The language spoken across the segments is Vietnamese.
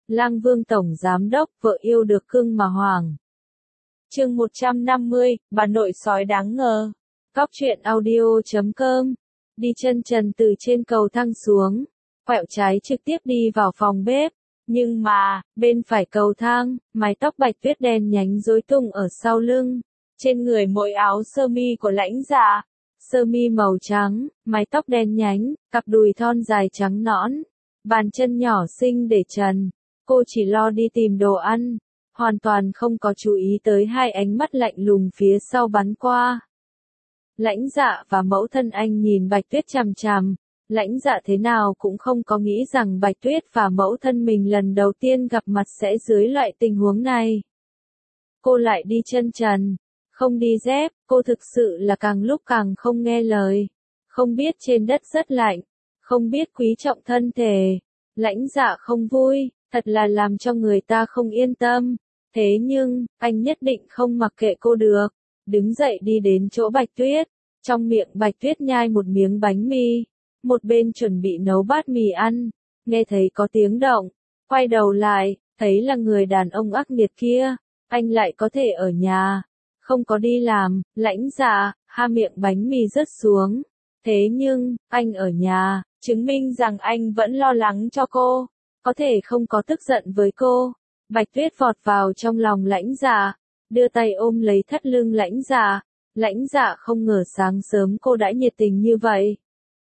Lang Vương Tổng Giám Đốc, vợ yêu được cưng mà hoàng. Chương 150, bà nội sói đáng ngờ. Cóc truyện audio.com. Đi chân trần từ trên cầu thang xuống, quẹo trái trực tiếp đi vào phòng bếp. Nhưng mà, bên phải cầu thang, mái tóc Bạch Tuyết đen nhánh rối tung ở sau lưng. Trên người mỗi áo sơ mi của Lãnh Dạ. Sơ mi màu trắng, mái tóc đen nhánh, cặp đùi thon dài trắng nõn. Bàn chân nhỏ xinh để trần. Cô chỉ lo đi tìm đồ ăn, hoàn toàn không có chú ý tới hai ánh mắt lạnh lùng phía sau bắn qua. Lãnh Dạ và mẫu thân anh nhìn Bạch Tuyết chằm chằm. Lãnh Dạ thế nào cũng không có nghĩ rằng Bạch Tuyết và mẫu thân mình lần đầu tiên gặp mặt sẽ dưới loại tình huống này. Cô lại đi chân trần, không đi dép, cô thực sự là càng lúc càng không nghe lời. Không biết trên đất rất lạnh, không biết quý trọng thân thể. Lãnh Dạ không vui, thật là làm cho người ta không yên tâm. Thế nhưng, anh nhất định không mặc kệ cô được. Đứng dậy đi đến chỗ Bạch Tuyết. Trong miệng Bạch Tuyết nhai một miếng bánh mì. Một bên chuẩn bị nấu bát mì ăn. Nghe thấy có tiếng động. Quay đầu lại, thấy là người đàn ông ác nghiệt kia. Anh lại có thể ở nhà. Không có đi làm. Lãnh Dạ, ha miệng bánh mì rớt xuống. Thế nhưng, anh ở nhà, chứng minh rằng anh vẫn lo lắng cho cô. Có thể không có tức giận với cô. Bạch Tuyết vọt vào trong lòng Lãnh Dạ, đưa tay ôm lấy thắt lưng Lãnh Dạ. Lãnh Dạ không ngờ sáng sớm cô đã nhiệt tình như vậy.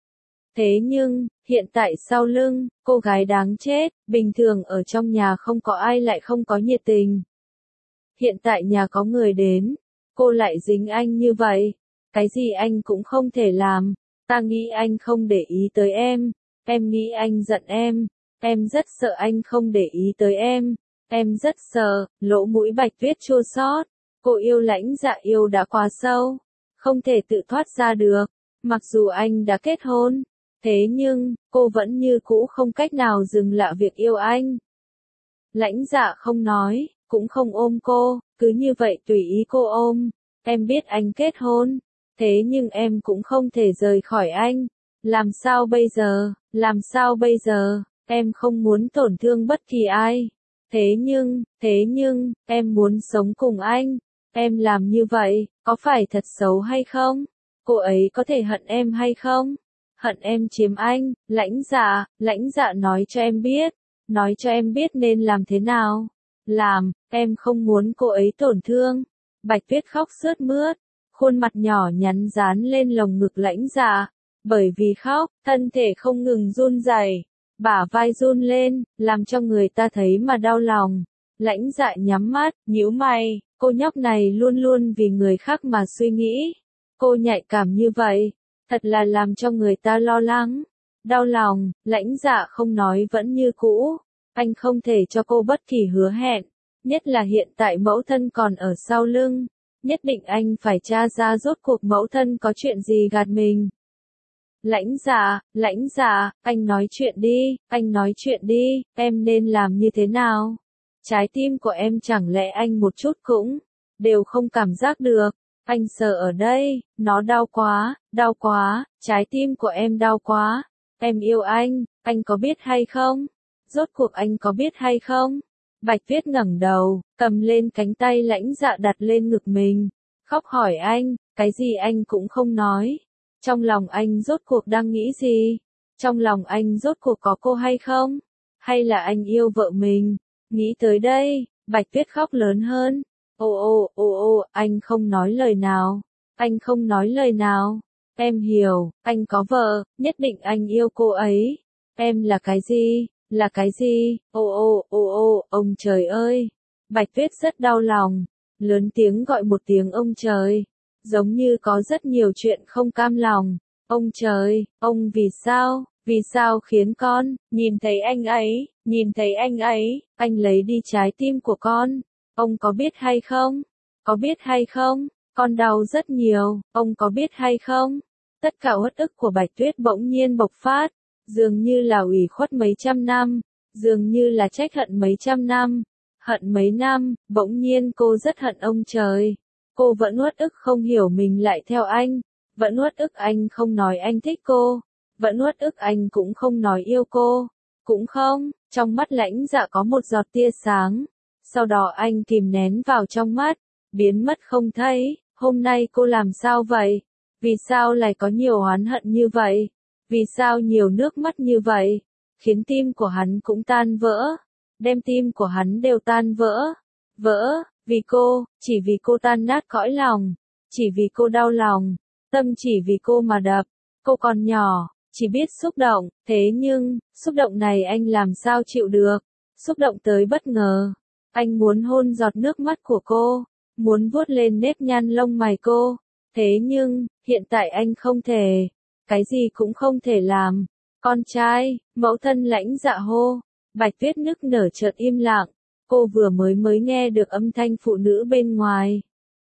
Thế nhưng, hiện tại sau lưng, cô gái đáng chết, bình thường ở trong nhà không có ai lại không có nhiệt tình. Hiện tại nhà có người đến, cô lại dính anh như vậy. Cái gì anh cũng không thể làm. Ta nghĩ anh không để ý tới em nghĩ anh giận em rất sợ anh không để ý tới em rất sợ. Lỗ mũi Bạch Tuyết chua xót. Cô yêu Lãnh Dạ yêu đã quá sâu, không thể tự thoát ra được. Mặc dù anh đã kết hôn, thế nhưng, cô vẫn như cũ không cách nào dừng lại việc yêu anh. Lãnh Dạ không nói, cũng không ôm cô, cứ như vậy tùy ý cô ôm. Em biết anh kết hôn, thế nhưng em cũng không thể rời khỏi anh. Làm sao bây giờ, em không muốn tổn thương bất kỳ ai. Thế nhưng, em muốn sống cùng anh. Em làm như vậy, có phải thật xấu hay không? Cô ấy có thể hận em hay không? Hận em chiếm anh. Lãnh Dạ nói cho em biết nên làm thế nào. Em không muốn cô ấy tổn thương. Bạch Tuyết khóc sướt mướt, khuôn mặt nhỏ nhắn dán lên lồng ngực Lãnh Dạ. Bởi vì khóc, thân thể không ngừng run rẩy, bả vai run lên, làm cho người ta thấy mà đau lòng. Lãnh Dạ nhắm mắt, nhíu mày, cô nhóc này luôn luôn vì người khác mà suy nghĩ. Cô nhạy cảm như vậy, thật là làm cho người ta lo lắng, đau lòng. Lãnh Dạ không nói vẫn như cũ, anh không thể cho cô bất kỳ hứa hẹn, nhất là hiện tại mẫu thân còn ở sau lưng. Nhất định anh phải tra ra rốt cuộc mẫu thân có chuyện gì gạt mình. Lãnh Dạ, anh nói chuyện đi, em nên làm như thế nào? Trái tim của em chẳng lẽ anh một chút cũng đều không cảm giác được? Anh sợ ở đây, nó đau quá, trái tim của em đau quá. Em yêu anh có biết hay không? Rốt cuộc anh có biết hay không? Bạch Tuyết ngẩng đầu, cầm lên cánh tay Lãnh Dạ đặt lên ngực mình, khóc hỏi anh, cái gì anh cũng không nói. Trong lòng anh rốt cuộc đang nghĩ gì? Trong lòng anh rốt cuộc có cô hay không? Hay là anh yêu vợ mình? Nghĩ tới đây, Bạch Tuyết khóc lớn hơn. Anh không nói lời nào. Em hiểu, anh có vợ, nhất định anh yêu cô ấy. Em là cái gì? Ông trời ơi. Bạch Tuyết rất đau lòng, lớn tiếng gọi một tiếng ông trời. Giống như có rất nhiều chuyện không cam lòng. Ông trời, ông vì sao khiến con, nhìn thấy anh ấy, anh lấy đi trái tim của con. Ông có biết hay không? Con đau rất nhiều, ông có biết hay không? Tất cả uất ức của Bạch Tuyết bỗng nhiên bộc phát, dường như là ủy khuất mấy trăm năm, dường như là trách hận mấy trăm năm, hận mấy năm, bỗng nhiên cô rất hận ông trời. Cô vẫn uất ức không hiểu mình lại theo anh, vẫn uất ức anh không nói anh thích cô, vẫn uất ức anh cũng không nói yêu cô. Cũng không, trong mắt Lãnh Dạ có một giọt tia sáng. Sau đó anh kìm nén vào trong mắt, biến mất không thấy. Hôm nay cô làm sao vậy? Vì sao lại có nhiều oán hận như vậy? Vì sao nhiều nước mắt như vậy? Khiến tim của hắn cũng tan vỡ. Đem tim của hắn đều tan vỡ. Vỡ, vì cô, chỉ vì cô tan nát cõi lòng. Chỉ vì cô đau lòng. Tâm chỉ vì cô mà đập. Cô còn nhỏ, chỉ biết xúc động. Thế nhưng, xúc động này anh làm sao chịu được? Xúc động tới bất ngờ. Anh muốn hôn giọt nước mắt của cô. Muốn vuốt lên nếp nhăn lông mày cô. Thế nhưng, hiện tại anh không thể. Cái gì cũng không thể làm. Con trai, mẫu thân Lãnh Dạ hô. Bạch Tuyết nức nở chợt im lặng. Cô vừa mới nghe được âm thanh phụ nữ bên ngoài.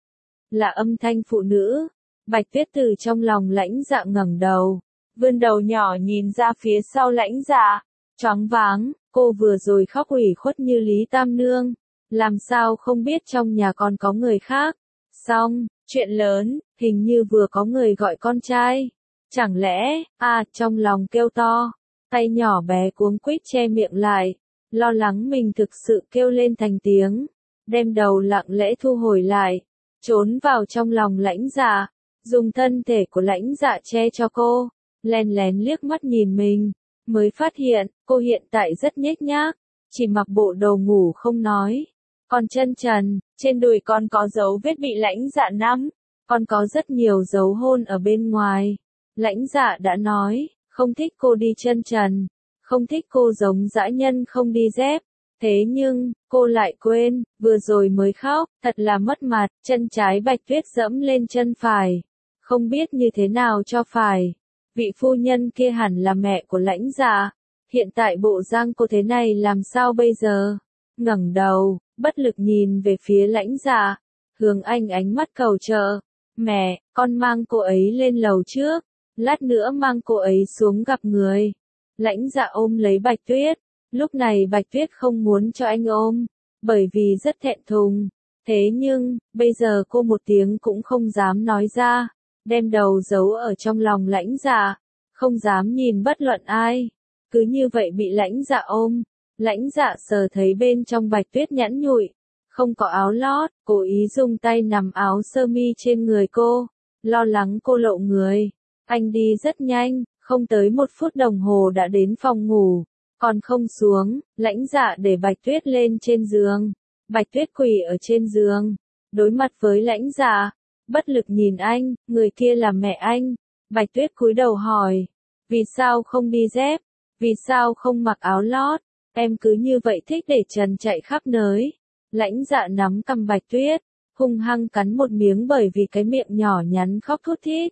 Là âm thanh phụ nữ. Bạch Tuyết từ trong lòng Lãnh Dạ ngẩng đầu. Vươn đầu nhỏ nhìn ra phía sau Lãnh Dạ. Choáng váng, cô vừa rồi khóc ủy khuất như Lý Tam Nương. Làm sao không biết trong nhà còn có người khác. Xong, chuyện lớn, hình như vừa có người gọi con trai. Chẳng lẽ, trong lòng kêu to. Tay nhỏ bé cuống quýt che miệng lại. Lo lắng mình thực sự kêu lên thành tiếng. Đem đầu lặng lẽ thu hồi lại. Trốn vào trong lòng Lãnh Dạ. Dùng thân thể của Lãnh Dạ che cho cô. Lén lén liếc mắt nhìn mình. Mới phát hiện, cô hiện tại rất nhếch nhác. Chỉ mặc bộ đồ ngủ không nói. Còn chân trần, trên đùi con có dấu vết bị Lãnh Dạ nắm. Còn có rất nhiều dấu hôn ở bên ngoài. Lãnh Dạ đã nói, không thích cô đi chân trần. Không thích cô giống dã nhân không đi dép. Thế nhưng, cô lại quên, vừa rồi mới khóc, thật là mất mặt. Chân trái Bạch Tuyết dẫm lên chân phải. Không biết như thế nào cho phải. Vị phu nhân kia hẳn là mẹ của Lãnh Dạ. Hiện tại bộ dạng cô thế này làm sao bây giờ? Ngẩng đầu, bất lực nhìn về phía Lãnh Dạ. Hướng anh ánh mắt cầu trợ. Mẹ, con mang cô ấy lên lầu trước. Lát nữa mang cô ấy xuống gặp người. Lãnh Dạ ôm lấy Bạch Tuyết. Lúc này Bạch Tuyết không muốn cho anh ôm. Bởi vì rất thẹn thùng. Thế nhưng, bây giờ cô một tiếng cũng không dám nói ra. Đem đầu giấu ở trong lòng Lãnh Dạ. Không dám nhìn bất luận ai. Cứ như vậy bị Lãnh Dạ ôm. Lãnh Dạ sờ thấy bên trong Bạch Tuyết nhẵn nhụi. Không có áo lót, cố ý dùng tay nắm áo sơ mi trên người cô. Lo lắng cô lộ người. Anh đi rất nhanh, không tới 1 phút đồng hồ đã đến phòng ngủ. Còn không xuống, Lãnh Dạ để Bạch Tuyết lên trên giường. Bạch Tuyết quỳ ở trên giường. Đối mặt với Lãnh Dạ. Bất lực nhìn anh, người kia là mẹ anh. Bạch Tuyết cúi đầu hỏi. Vì sao không đi dép? Vì sao không mặc áo lót? Em cứ như vậy thích để trần chạy khắp nơi. Lãnh Dạ nắm cằm Bạch Tuyết. Hung hăng cắn một miếng bởi vì cái miệng nhỏ nhắn khóc thút thít.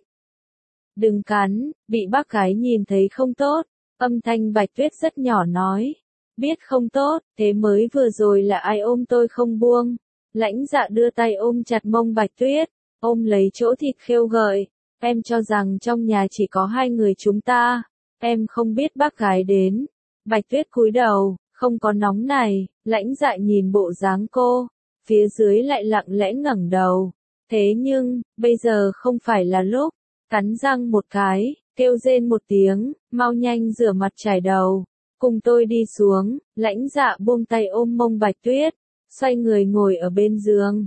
Đừng cắn, bị bác gái nhìn thấy không tốt. Âm thanh Bạch Tuyết rất nhỏ nói. Biết không tốt, thế mới vừa rồi là ai ôm tôi không buông. Lãnh Dạ đưa tay ôm chặt mông Bạch Tuyết. Ôm lấy chỗ thịt khêu gợi. Em cho rằng trong nhà chỉ có 2 người chúng ta. Em không biết bác gái đến. Bạch Tuyết cúi đầu, không có nóng này. Lãnh Dạ nhìn bộ dáng cô. Phía dưới lại lặng lẽ ngẩng đầu. Thế nhưng, bây giờ không phải là lúc. Cắn răng một cái, kêu rên một tiếng, mau nhanh rửa mặt chải đầu. Cùng tôi đi xuống. Lãnh Dạ buông tay ôm mông Bạch Tuyết. Xoay người ngồi ở bên giường.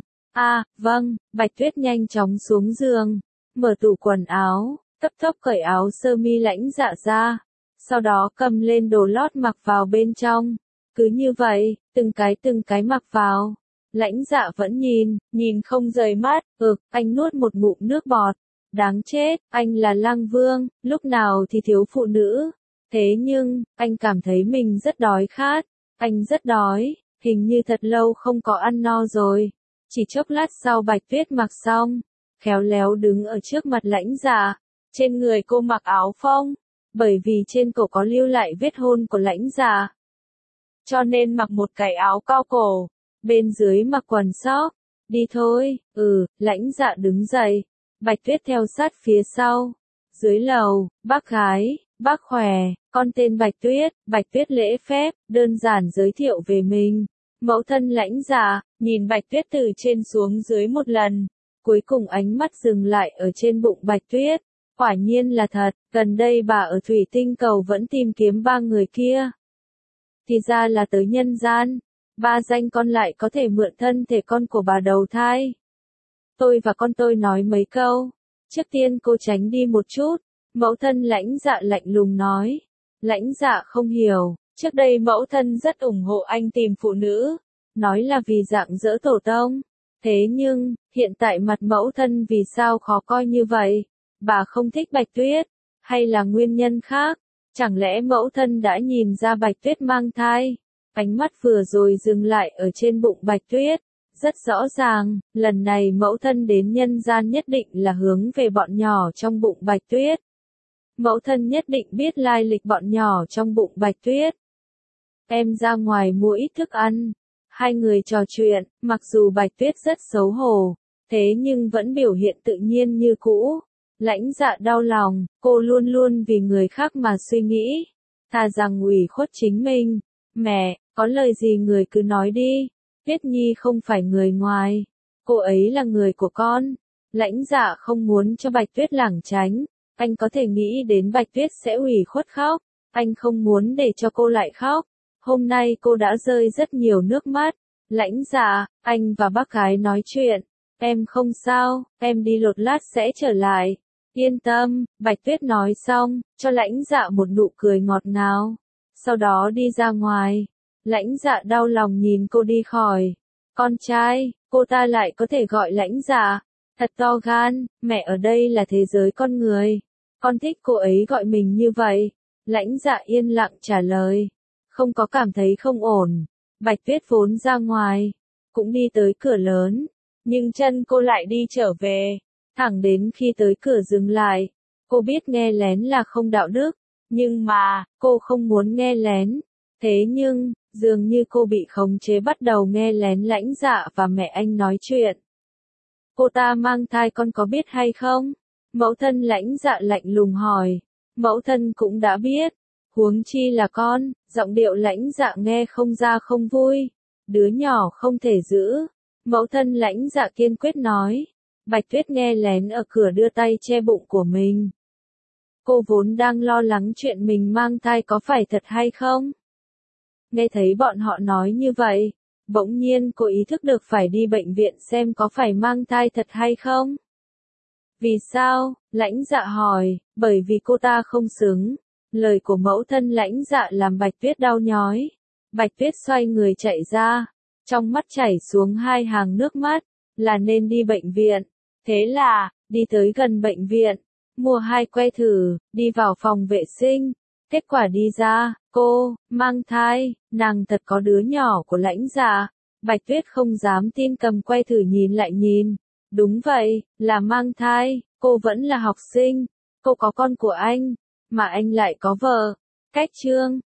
Vâng, Bạch Tuyết nhanh chóng xuống giường. Mở tủ quần áo, cấp tốc cởi áo sơ mi Lãnh Dạ ra. Sau đó cầm lên đồ lót mặc vào bên trong. Cứ như vậy, từng cái mặc vào. Lãnh Dạ vẫn nhìn không rời mắt. Anh nuốt một ngụm nước bọt. Đáng chết, anh là lang vương, lúc nào thì thiếu phụ nữ. Thế nhưng, anh cảm thấy mình rất đói khát. Anh rất đói, hình như thật lâu không có ăn no rồi. Chỉ chốc lát sau Bạch Tuyết mặc xong, khéo léo đứng ở trước mặt Lãnh Dạ. Trên người cô mặc áo phông, bởi vì trên cổ có lưu lại vết hôn của Lãnh Dạ. Cho nên mặc một cái áo cao cổ, bên dưới mặc quần sóc. Đi thôi, Lãnh Dạ đứng dậy. Bạch Tuyết theo sát phía sau. Dưới lầu, bác gái, bác khỏe, con tên Bạch Tuyết lễ phép, đơn giản giới thiệu về mình. Mẫu thân Lãnh Dạ, nhìn Bạch Tuyết từ trên xuống dưới một lần. Cuối cùng ánh mắt dừng lại ở trên bụng Bạch Tuyết. Quả nhiên là thật, gần đây bà ở Thủy Tinh Cầu vẫn tìm kiếm 3 người kia. thì ra là tới nhân gian. Ba danh con lại có thể mượn thân thể con của bà đầu thai. Tôi và con tôi nói mấy câu. Trước tiên cô tránh đi một chút. Mẫu thân Lãnh Dạ lạnh lùng nói. Lãnh Dạ không hiểu. Trước đây mẫu thân rất ủng hộ anh tìm phụ nữ. Nói là vì rạng rỡ tổ tông. Thế nhưng, hiện tại mặt mẫu thân vì sao khó coi như vậy? Bà không thích Bạch Tuyết, hay là nguyên nhân khác? Chẳng lẽ mẫu thân đã nhìn ra Bạch Tuyết mang thai? Ánh mắt vừa rồi dừng lại ở trên bụng Bạch Tuyết. Rất rõ ràng, lần này mẫu thân đến nhân gian nhất định là hướng về bọn nhỏ trong bụng Bạch Tuyết. Mẫu thân nhất định biết lai lịch bọn nhỏ trong bụng Bạch Tuyết. Em ra ngoài mua ít thức ăn. Hai người trò chuyện, mặc dù Bạch Tuyết rất xấu hổ, thế nhưng vẫn biểu hiện tự nhiên như cũ. Lãnh Dạ đau lòng, cô luôn luôn vì người khác mà suy nghĩ, thà rằng ủy khuất chính mình. Mẹ, có lời gì người cứ nói đi, Tuyết Nhi không phải người ngoài, cô ấy là người của con. Lãnh Dạ không muốn cho Bạch Tuyết lảng tránh, anh có thể nghĩ đến Bạch Tuyết sẽ ủy khuất khóc, anh không muốn để cho cô lại khóc. Hôm nay cô đã rơi rất nhiều nước mắt. Lãnh Dạ, anh và bác gái nói chuyện. Em không sao, em đi lột lát sẽ trở lại. Yên tâm, Bạch Tuyết nói xong, cho Lãnh Dạ một nụ cười ngọt ngào. Sau đó đi ra ngoài. Lãnh Dạ đau lòng nhìn cô đi khỏi. Con trai, cô ta lại có thể gọi Lãnh Dạ. Thật to gan, mẹ ở đây là thế giới con người. Con thích cô ấy gọi mình như vậy. Lãnh Dạ yên lặng trả lời. Không có cảm thấy không ổn. Bạch Tuyết vốn ra ngoài, cũng đi tới cửa lớn, nhưng chân cô lại đi trở về, thẳng đến khi tới cửa dừng lại. Cô biết nghe lén là không đạo đức, nhưng mà, cô không muốn nghe lén. Thế nhưng, dường như cô bị khống chế bắt đầu nghe lén Lãnh Dạ và mẹ anh nói chuyện. Cô ta mang thai con có biết hay không? Mẫu thân Lãnh Dạ lạnh lùng hỏi. Mẫu thân cũng đã biết. Huống chi là con, giọng điệu Lãnh Dạ nghe không ra không vui. Đứa nhỏ không thể giữ. Mẫu thân Lãnh Dạ kiên quyết nói. Bạch Tuyết nghe lén ở cửa đưa tay che bụng của mình. Cô vốn đang lo lắng chuyện mình mang thai có phải thật hay không. Nghe thấy bọn họ nói như vậy, bỗng nhiên cô ý thức được phải đi bệnh viện xem có phải mang thai thật hay không. Vì sao? Lãnh Dạ hỏi, bởi vì cô ta không xứng. Lời của mẫu thân Lãnh Dạ làm Bạch Tuyết đau nhói. Bạch Tuyết xoay người chạy ra, trong mắt chảy xuống hai hàng nước mắt, là nên đi bệnh viện. Thế là, đi tới gần bệnh viện, mua hai que thử, đi vào phòng vệ sinh. Kết quả đi ra, cô, mang thai, nàng thật có đứa nhỏ của Lãnh Dạ. Bạch Tuyết không dám tin cầm que thử nhìn lại nhìn. Đúng vậy, là mang thai, cô vẫn là học sinh, cô có con của anh, mà anh lại có vợ. Cách chương